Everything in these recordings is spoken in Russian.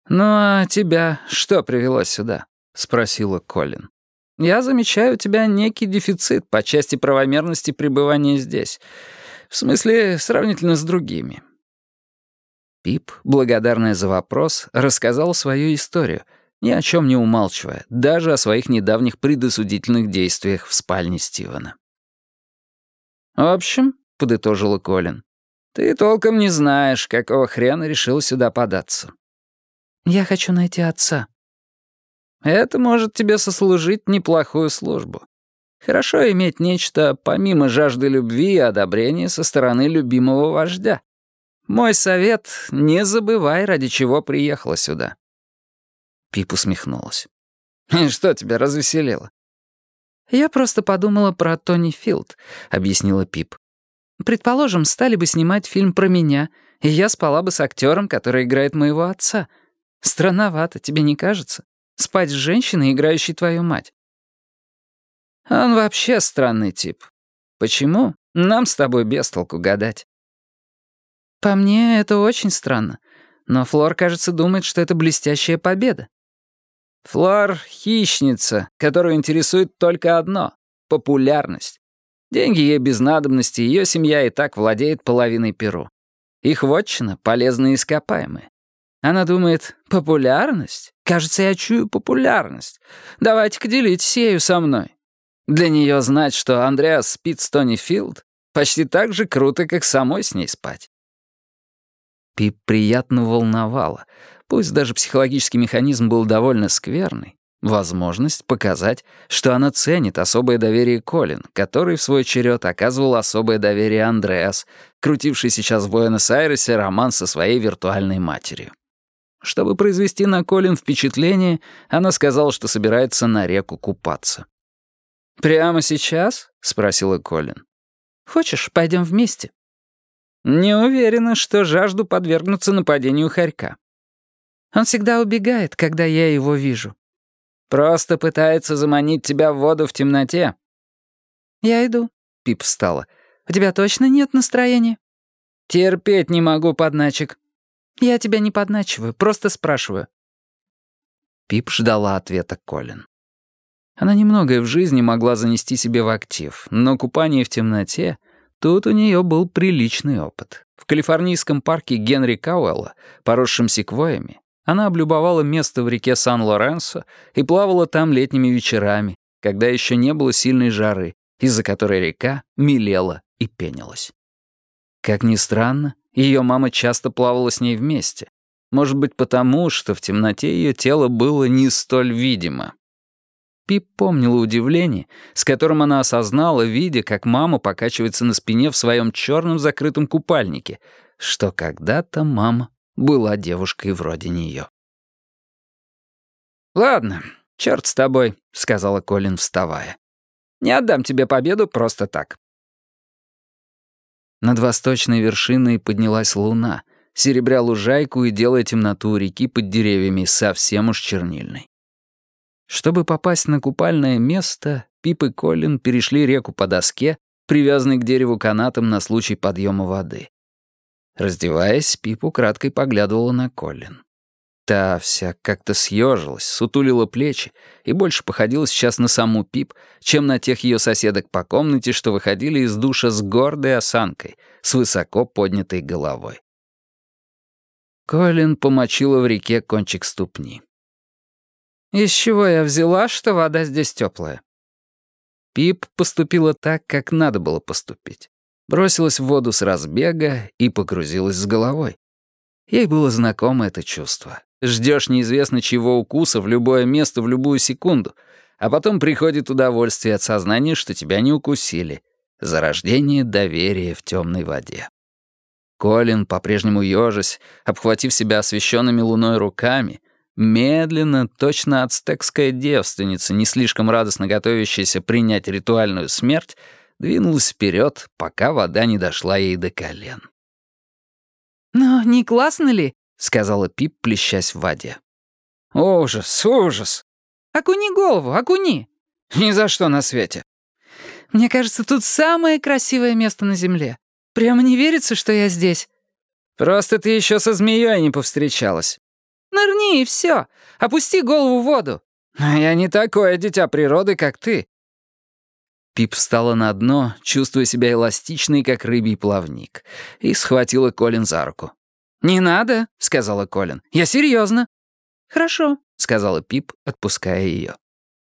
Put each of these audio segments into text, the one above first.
«Ну а тебя что привело сюда?» — спросила Колин. «Я замечаю у тебя некий дефицит по части правомерности пребывания здесь. В смысле, сравнительно с другими». Пип, благодарная за вопрос, рассказал свою историю, ни о чем не умалчивая, даже о своих недавних предосудительных действиях в спальне Стивена. «В общем», — подытожила Колин, — «ты толком не знаешь, какого хрена решил сюда податься». «Я хочу найти отца». «Это может тебе сослужить неплохую службу. Хорошо иметь нечто помимо жажды любви и одобрения со стороны любимого вождя. Мой совет — не забывай, ради чего приехала сюда». Пип усмехнулась. «И что тебя развеселило?» «Я просто подумала про Тони Филд», — объяснила Пип. «Предположим, стали бы снимать фильм про меня, и я спала бы с актером, который играет моего отца. Странновато, тебе не кажется? Спать с женщиной, играющей твою мать». «Он вообще странный тип. Почему? Нам с тобой без толку гадать». «По мне, это очень странно. Но Флор, кажется, думает, что это блестящая победа». «Флор — хищница, которую интересует только одно — популярность. Деньги ей без надобности, ее семья и так владеет половиной Перу. Их вотчина — полезные ископаемые. Она думает, популярность? Кажется, я чую популярность. Давайте-ка делитесь ею со мной. Для нее знать, что Андреас спит с Тони Филд, почти так же круто, как самой с ней спать». Пип приятно волновала, пусть даже психологический механизм был довольно скверный, возможность показать, что она ценит особое доверие Колин, который в свой черед оказывал особое доверие Андреас, крутивший сейчас в Буэнос-Айресе роман со своей виртуальной матерью. Чтобы произвести на Колин впечатление, она сказала, что собирается на реку купаться. «Прямо сейчас?» — спросила Колин. «Хочешь, пойдем вместе?» «Не уверена, что жажду подвергнуться нападению хорька». «Он всегда убегает, когда я его вижу». «Просто пытается заманить тебя в воду в темноте». «Я иду», — Пип встала. «У тебя точно нет настроения?» «Терпеть не могу подначек». «Я тебя не подначиваю, просто спрашиваю». Пип ждала ответа Колин. Она немногое в жизни могла занести себе в актив, но купание в темноте — тут у нее был приличный опыт. В калифорнийском парке Генри Кауэлла, поросшем секвойями, она облюбовала место в реке Сан-Лоренсо и плавала там летними вечерами, когда еще не было сильной жары, из-за которой река мелела и пенилась. Как ни странно, ее мама часто плавала с ней вместе. Может быть, потому, что в темноте ее тело было не столь видимо. Пип помнила удивление, с которым она осознала, видя, как мама покачивается на спине в своем черном закрытом купальнике, что когда-то мама была девушкой вроде нее. «Ладно, черт с тобой», — сказала Колин, вставая. «Не отдам тебе победу просто так». Над восточной вершиной поднялась луна, серебря лужайку и делая темноту у реки под деревьями совсем уж чернильной. Чтобы попасть на купальное место, Пип и Колин перешли реку по доске, привязанной к дереву канатом на случай подъема воды. Раздеваясь, Пип украдкой поглядывала на Колин. Та вся как-то съежилась, сутулила плечи и больше походила сейчас на саму Пип, чем на тех ее соседок по комнате, что выходили из душа с гордой осанкой, с высоко поднятой головой. Колин помочила в реке кончик ступни. «Из чего я взяла, что вода здесь теплая?» Пип поступила так, как надо было поступить. Бросилась в воду с разбега и погрузилась с головой. Ей было знакомо это чувство. Ждешь неизвестно чего укуса в любое место в любую секунду, а потом приходит удовольствие от сознания, что тебя не укусили. Зарождение доверия в темной воде. Колин, по-прежнему ежась, обхватив себя освещенными луной руками, медленно, точно ацтекская девственница, не слишком радостно готовящаяся принять ритуальную смерть, двинулась вперед, пока вода не дошла ей до колен. «Но не классно ли?» — сказала Пип, плещась в воде. «Ужас, ужас!» «Окуни голову, окуни!» «Ни за что на свете!» «Мне кажется, тут самое красивое место на земле. Прямо не верится, что я здесь». «Просто ты еще со змеей не повстречалась». Нырни, и все. Опусти голову в воду». «Я не такое дитя природы, как ты». Пип встала на дно, чувствуя себя эластичной, как рыбий плавник, и схватила Колин за руку. «Не надо», — сказала Колин. «Я серьезно». «Хорошо», — сказала Пип, отпуская ее.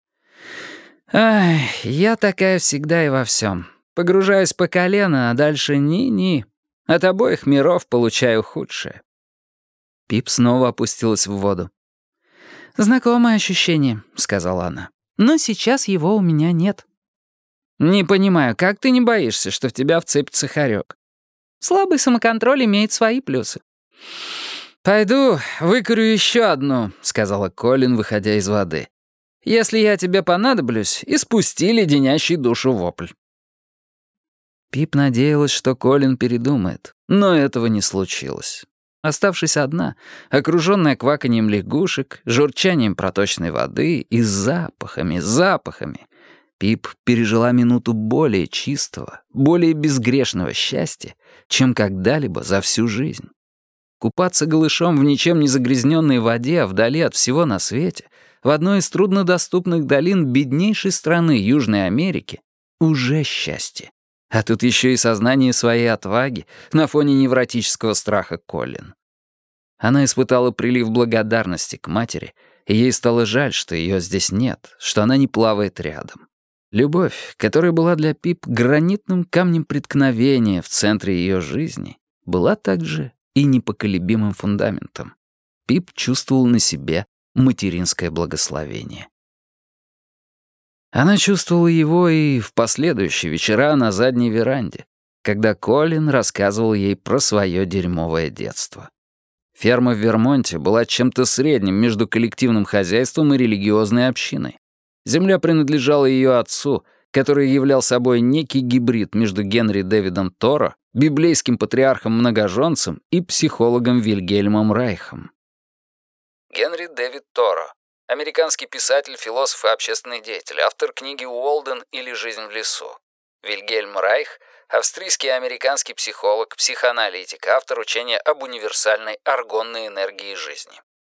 «Ай, я такая всегда и во всем. Погружаюсь по колено, а дальше ни-ни. От обоих миров получаю худшее». Пип снова опустилась в воду. «Знакомое ощущение», — сказала она. «Но сейчас его у меня нет». «Не понимаю, как ты не боишься, что в тебя вцепится хорек?» «Слабый самоконтроль имеет свои плюсы». «Пойду выкурю еще одну», — сказала Колин, выходя из воды. «Если я тебе понадоблюсь, испусти леденящий душу вопль». Пип надеялась, что Колин передумает, но этого не случилось. Оставшись одна, окруженная кваканьем лягушек, журчанием проточной воды и запахами, Пип пережила минуту более чистого, более безгрешного счастья, чем когда-либо за всю жизнь. Купаться голышом в ничем не загрязненной воде, вдали от всего на свете, в одной из труднодоступных долин беднейшей страны Южной Америки, уже счастье. А тут еще и сознание своей отваги на фоне невротического страха Колин. Она испытала прилив благодарности к матери, и ей стало жаль, что ее здесь нет, что она не плавает рядом. Любовь, которая была для Пип гранитным камнем преткновения в центре ее жизни, была также и непоколебимым фундаментом. Пип чувствовал на себе материнское благословение. Она чувствовала его и в последующие вечера на задней веранде, когда Колин рассказывал ей про свое дерьмовое детство. Ферма в Вермонте была чем-то средним между коллективным хозяйством и религиозной общиной. Земля принадлежала ее отцу, который являл собой некий гибрид между Генри Дэвидом Торо, библейским патриархом-многоженцем и психологом Вильгельмом Райхом. Генри Дэвид Торо. Американский писатель, философ и общественный деятель, автор книги «Уолден» или «Жизнь в лесу». Вильгельм Райх — австрийский и американский психолог, психоаналитик, автор учения об универсальной аргонной энергии жизни.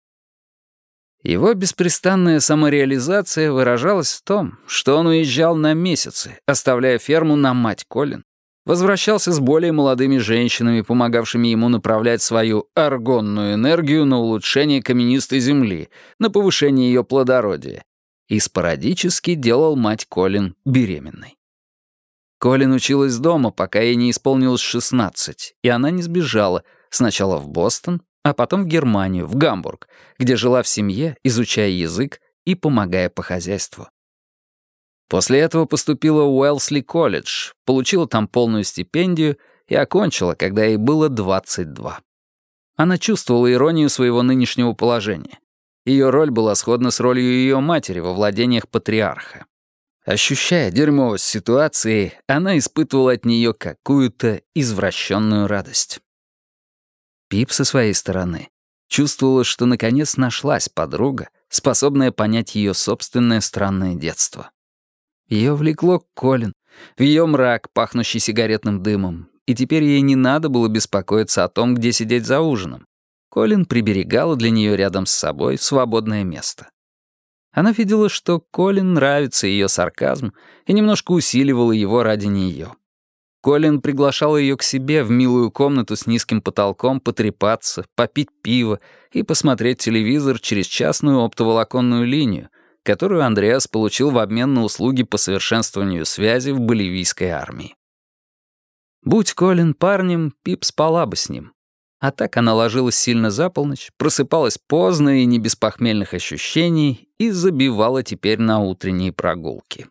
Его беспрестанная самореализация выражалась в том, что он уезжал на месяцы, оставляя ферму на мать Колин, возвращался с более молодыми женщинами, помогавшими ему направлять свою аргонную энергию на улучшение каменистой земли, на повышение ее плодородия, и спорадически делал мать Колин беременной. Колин училась дома, пока ей не исполнилось 16, и она не сбежала, сначала в Бостон, а потом в Германию, в Гамбург, где жила в семье, изучая язык и помогая по хозяйству. После этого поступила в Уэлсли колледж, получила там полную стипендию и окончила, когда ей было 22. Она чувствовала иронию своего нынешнего положения. Ее роль была сходна с ролью ее матери во владениях патриарха. Ощущая дерьмовость ситуации, она испытывала от нее какую-то извращенную радость. Пип со своей стороны чувствовала, что наконец нашлась подруга, способная понять ее собственное странное детство. Ее влекло к Колин, в ее мрак, пахнущий сигаретным дымом, и теперь ей не надо было беспокоиться о том, где сидеть за ужином. Колин приберегала для нее рядом с собой свободное место. Она видела, что Колин нравится ее сарказм, и немножко усиливала его ради нее. Колин приглашал ее к себе в милую комнату с низким потолком потрепаться, попить пиво и посмотреть телевизор через частную оптоволоконную линию, которую Андреас получил в обмен на услуги по совершенствованию связи в боливийской армии. Будь Колин парнем, Пип спала бы с ним. А так она ложилась сильно за полночь, просыпалась поздно и не без похмельных ощущений и забивала теперь на утренние прогулки.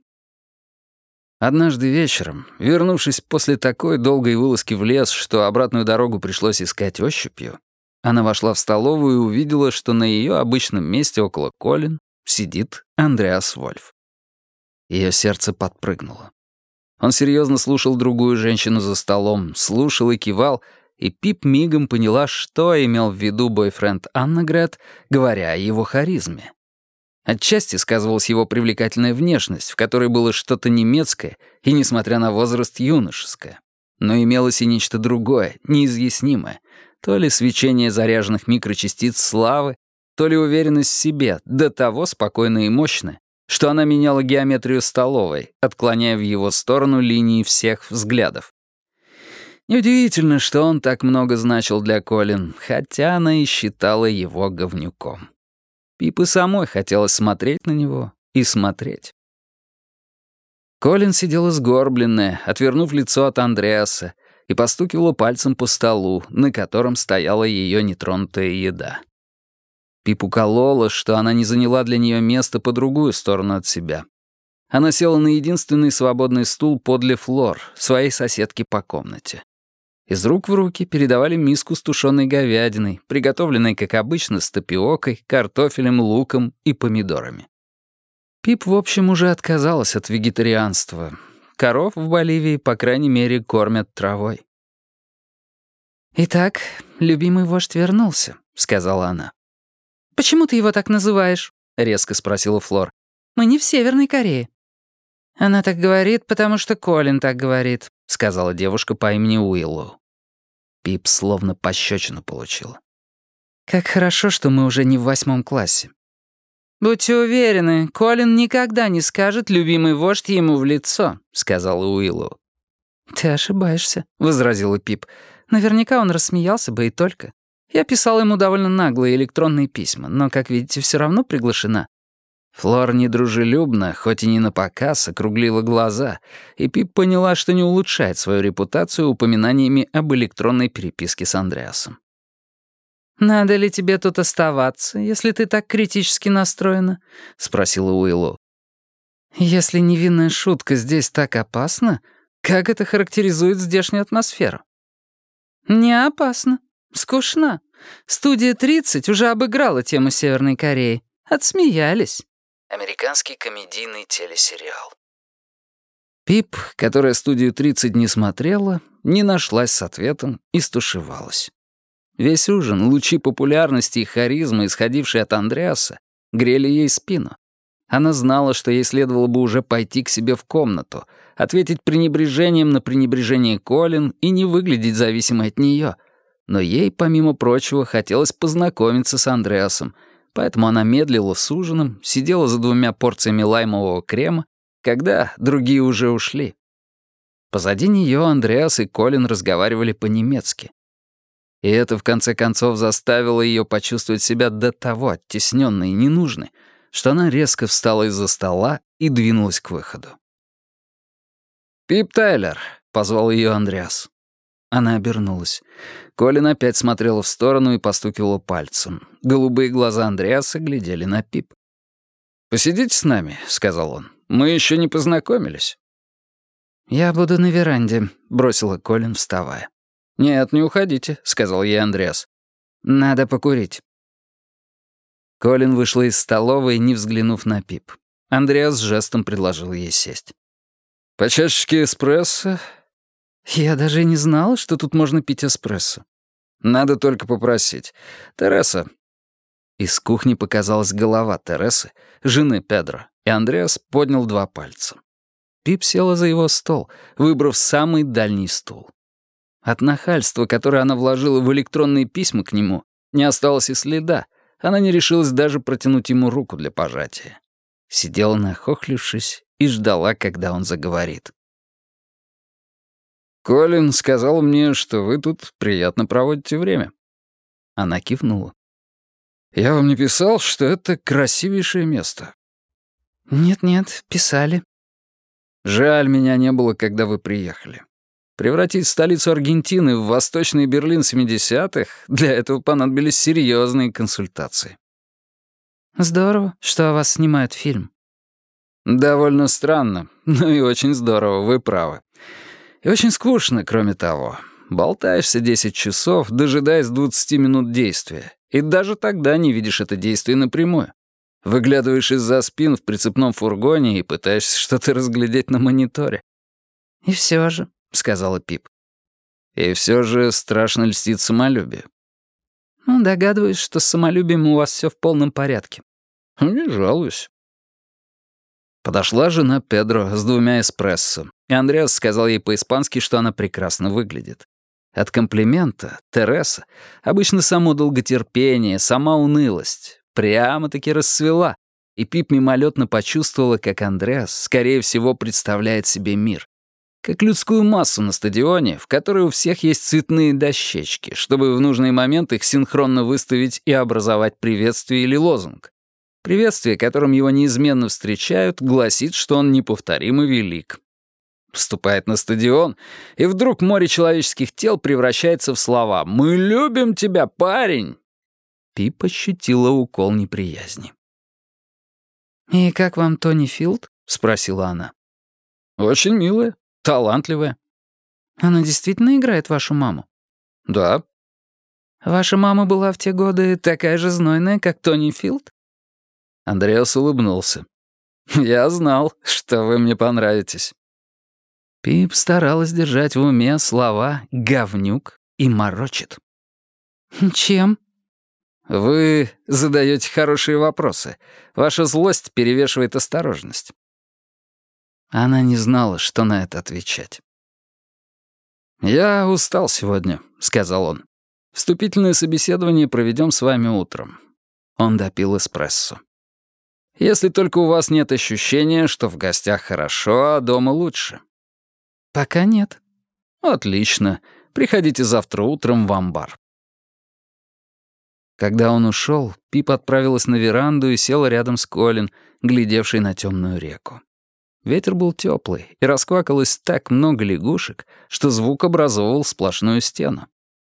Однажды вечером, вернувшись после такой долгой вылазки в лес, что обратную дорогу пришлось искать ощупью, она вошла в столовую и увидела, что на ее обычном месте около Колин сидит Андреас Вольф. Ее сердце подпрыгнуло. Он серьезно слушал другую женщину за столом, слушал и кивал, и Пип мигом поняла, что имел в виду бойфренд Аннегрет, говоря о его харизме. Отчасти сказывалась его привлекательная внешность, в которой было что-то немецкое и, несмотря на возраст, юношеское. Но имелось и нечто другое, неизъяснимое, то ли свечение заряженных микрочастиц славы, то ли уверенность в себе, до того спокойная и мощная, что она меняла геометрию столовой, отклоняя в его сторону линии всех взглядов. Неудивительно, что он так много значил для Колин, хотя она и считала его говнюком. Пип и самой хотелось смотреть на него и смотреть. Колин сидела сгорбленная, отвернув лицо от Андреаса, и постукивала пальцем по столу, на котором стояла ее нетронутая еда. Пип уколола, что она не заняла для нее место по другую сторону от себя. Она села на единственный свободный стул подле Флор, своей соседки по комнате. Из рук в руки передавали миску с тушеной говядиной, приготовленной, как обычно, с тапиокой, картофелем, луком и помидорами. Пип, в общем, уже отказалась от вегетарианства. Коров в Боливии, по крайней мере, кормят травой. «Итак, любимый вождь вернулся», — сказала она. «Почему ты его так называешь?» — резко спросила Флор. «Мы не в Северной Корее». «Она так говорит, потому что Колин так говорит», — сказала девушка по имени Уиллоу. Пип словно пощечину получила. «Как хорошо, что мы уже не в 8 классе». «Будьте уверены, Колин никогда не скажет «любимый вождь» ему в лицо», — сказала Уиллоу. «Ты ошибаешься», — возразила Пип. «Наверняка он рассмеялся бы и только. Я писала ему довольно наглые электронные письма, но, как видите, все равно приглашена». Флор недружелюбно, хоть и не напоказ, округлила глаза, и Пип поняла, что не улучшает свою репутацию упоминаниями об электронной переписке с Андреасом. «Надо ли тебе тут оставаться, если ты так критически настроена?» — спросила Уиллоу. «Если невинная шутка здесь так опасна, как это характеризует здешнюю атмосферу?» «Не опасно. Скучно. Студия 30 уже обыграла тему Северной Кореи. Отсмеялись». Американский комедийный телесериал. Пип, которая студию 30 не смотрела, не нашлась с ответом и стушевалась. Весь ужин, лучи популярности и харизмы, исходившие от Андреаса, грели ей спину. Она знала, что ей следовало бы уже пойти к себе в комнату, ответить пренебрежением на пренебрежение Колин и не выглядеть зависимой от нее. Но ей, помимо прочего, хотелось познакомиться с Андреасом, поэтому она медлила с ужином, сидела за 2 порциями лаймового крема, когда другие уже ушли. Позади нее Андреас и Колин разговаривали по-немецки. И это, в конце концов, заставило ее почувствовать себя до того оттесненной и ненужной, что она резко встала из-за стола и двинулась к выходу. «Пип Тайлер», — позвал ее Андреас. Она обернулась. Колин опять смотрела в сторону и постукивала пальцем. Голубые глаза Андреаса глядели на Пип. «Посидите с нами», — сказал он. «Мы еще не познакомились». «Я буду на веранде», — бросила Колин, вставая. «Нет, не уходите», — сказал ей Андреас. «Надо покурить». Колин вышла из столовой, не взглянув на Пип. Андреас жестом предложил ей сесть. «По чашечке эспрессо?» «Я даже не знала, что тут можно пить эспрессо». «Надо только попросить. Тереса». Из кухни показалась голова Тересы, жены Педро, и Андреас поднял 2 пальца. Пип села за его стол, выбрав самый дальний стул. От нахальства, которое она вложила в электронные письма к нему, не осталось и следа. Она не решилась даже протянуть ему руку для пожатия. Сидела нахохлившись и ждала, когда он заговорит. «Колин сказал мне, что вы тут приятно проводите время». Она кивнула. «Я вам не писал, что это красивейшее место?» «Нет-нет, писали». «Жаль, меня не было, когда вы приехали. Превратить столицу Аргентины в Восточный Берлин 70-х, для этого понадобились серьезные консультации». «Здорово, что о вас снимают фильм». «Довольно странно, но и очень здорово, вы правы. И очень скучно, кроме того. Болтаешься 10 часов, дожидаясь 20 минут действия, и даже тогда не видишь это действие напрямую. Выглядываешь из-за спин в прицепном фургоне и пытаешься что-то разглядеть на мониторе». «И все же», — сказала Пип. «И все же страшно льстит самолюбие». «Ну, догадываюсь, что с самолюбием у вас все в полном порядке». «Не жалуюсь». Подошла жена Педро с 2 эспрессо, и Андреас сказал ей по-испански, что она прекрасно выглядит. От комплимента Тереса, обычно само долготерпение, сама унылость, прямо-таки расцвела, и Пип мимолетно почувствовала, как Андреас, скорее всего, представляет себе мир. Как людскую массу на стадионе, в которой у всех есть цветные дощечки, чтобы в нужный момент их синхронно выставить и образовать приветствие или лозунг. Приветствие, которым его неизменно встречают, гласит, что он неповторим и велик. Вступает на стадион, и вдруг море человеческих тел превращается в слова «Мы любим тебя, парень!». Пип ощутила укол неприязни. «И как вам Тони Филд?» — спросила она. «Очень милая, талантливая». «Она действительно играет вашу маму?» «Да». «Ваша мама была в те годы такая же знойная, как Тони Филд?» Андреас улыбнулся. «Я знал, что вы мне понравитесь». Пип старалась держать в уме слова «говнюк» и «морочит». «Чем?» «Вы задаете хорошие вопросы. Ваша злость перевешивает осторожность». Она не знала, что на это отвечать. «Я устал сегодня», — сказал он. «Вступительное собеседование проведем с вами утром». Он допил эспрессо. «Если только у вас нет ощущения, что в гостях хорошо, а дома лучше». «Пока нет». «Отлично. Приходите завтра утром в амбар». Когда он ушел, Пип отправилась на веранду и села рядом с Колин, глядевшей на темную реку. Ветер был теплый, и расквакалось так много лягушек, что звук образовывал сплошную стену.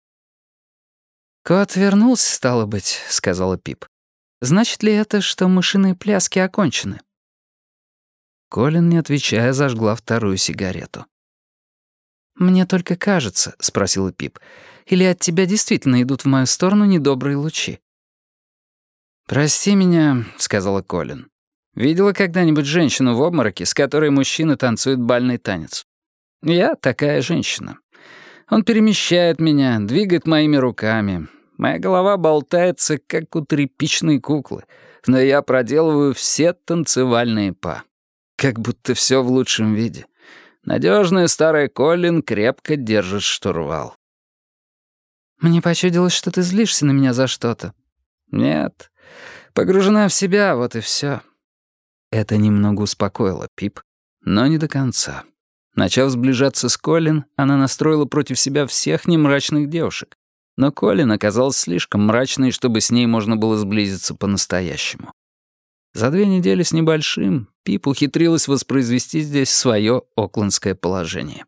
«Кот вернулся, стало быть», — сказала Пип. «Значит ли это, что мышиные пляски окончены?» Колин, не отвечая, зажгла вторую сигарету. «Мне только кажется», — спросила Пип, «или от тебя действительно идут в мою сторону недобрые лучи?» «Прости меня», — сказала Колин. «Видела когда-нибудь женщину в обмороке, с которой мужчина танцует бальный танец? Я такая женщина. Он перемещает меня, двигает моими руками. Моя голова болтается, как у тряпичной куклы, но я проделываю все танцевальные па. Как будто все в лучшем виде. Надежная старая Колин крепко держит штурвал». «Мне почудилось, что ты злишься на меня за что-то». «Нет, погружена в себя, вот и все». Это немного успокоило Пип, но не до конца. Начав сближаться с Колин, она настроила против себя всех немрачных девушек, но Колин оказалась слишком мрачной, чтобы с ней можно было сблизиться по-настоящему. За 2 недели с небольшим Пип ухитрилась воспроизвести здесь свое оклендское положение.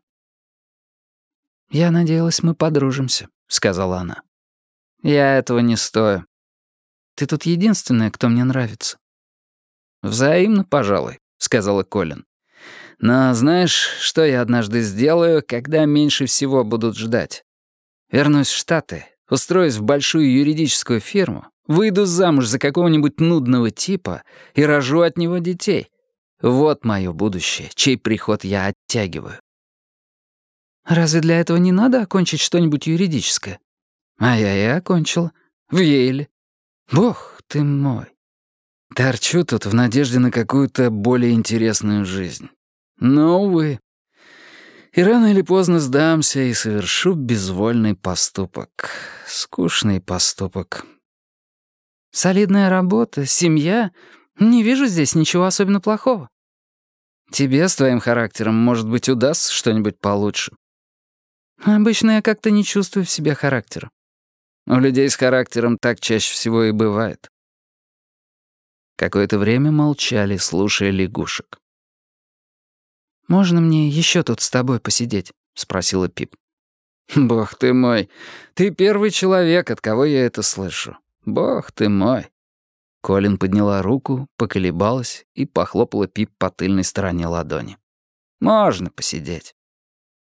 «Я надеялась, мы подружимся», — сказала она. «Я этого не стою». «Ты тут единственная, кто мне нравится». «Взаимно, пожалуй», — сказала Колин. «Но знаешь, что я однажды сделаю, когда меньше всего будут ждать? Вернусь в Штаты, устроюсь в большую юридическую фирму, выйду замуж за какого-нибудь нудного типа и рожу от него детей. Вот мое будущее, чей приход я оттягиваю». «Разве для этого не надо окончить что-нибудь юридическое?» А я и окончила. В Йейле. Бог ты мой. Торчу тут в надежде на какую-то более интересную жизнь. Но, увы. И рано или поздно сдамся и совершу безвольный поступок. Скучный поступок. «Солидная работа, семья. Не вижу здесь ничего особенно плохого». Тебе с твоим характером, может быть, удастся что-нибудь получше. Обычно я как-то не чувствую в себе характера. У людей с характером так чаще всего и бывает. Какое-то время молчали, слушая лягушек. «Можно мне еще тут с тобой посидеть?» — спросила Пип. «Бог ты мой, ты первый человек, от кого я это слышу. Бог ты мой». Колин подняла руку, поколебалась и похлопала Пип по тыльной стороне ладони. «Можно посидеть».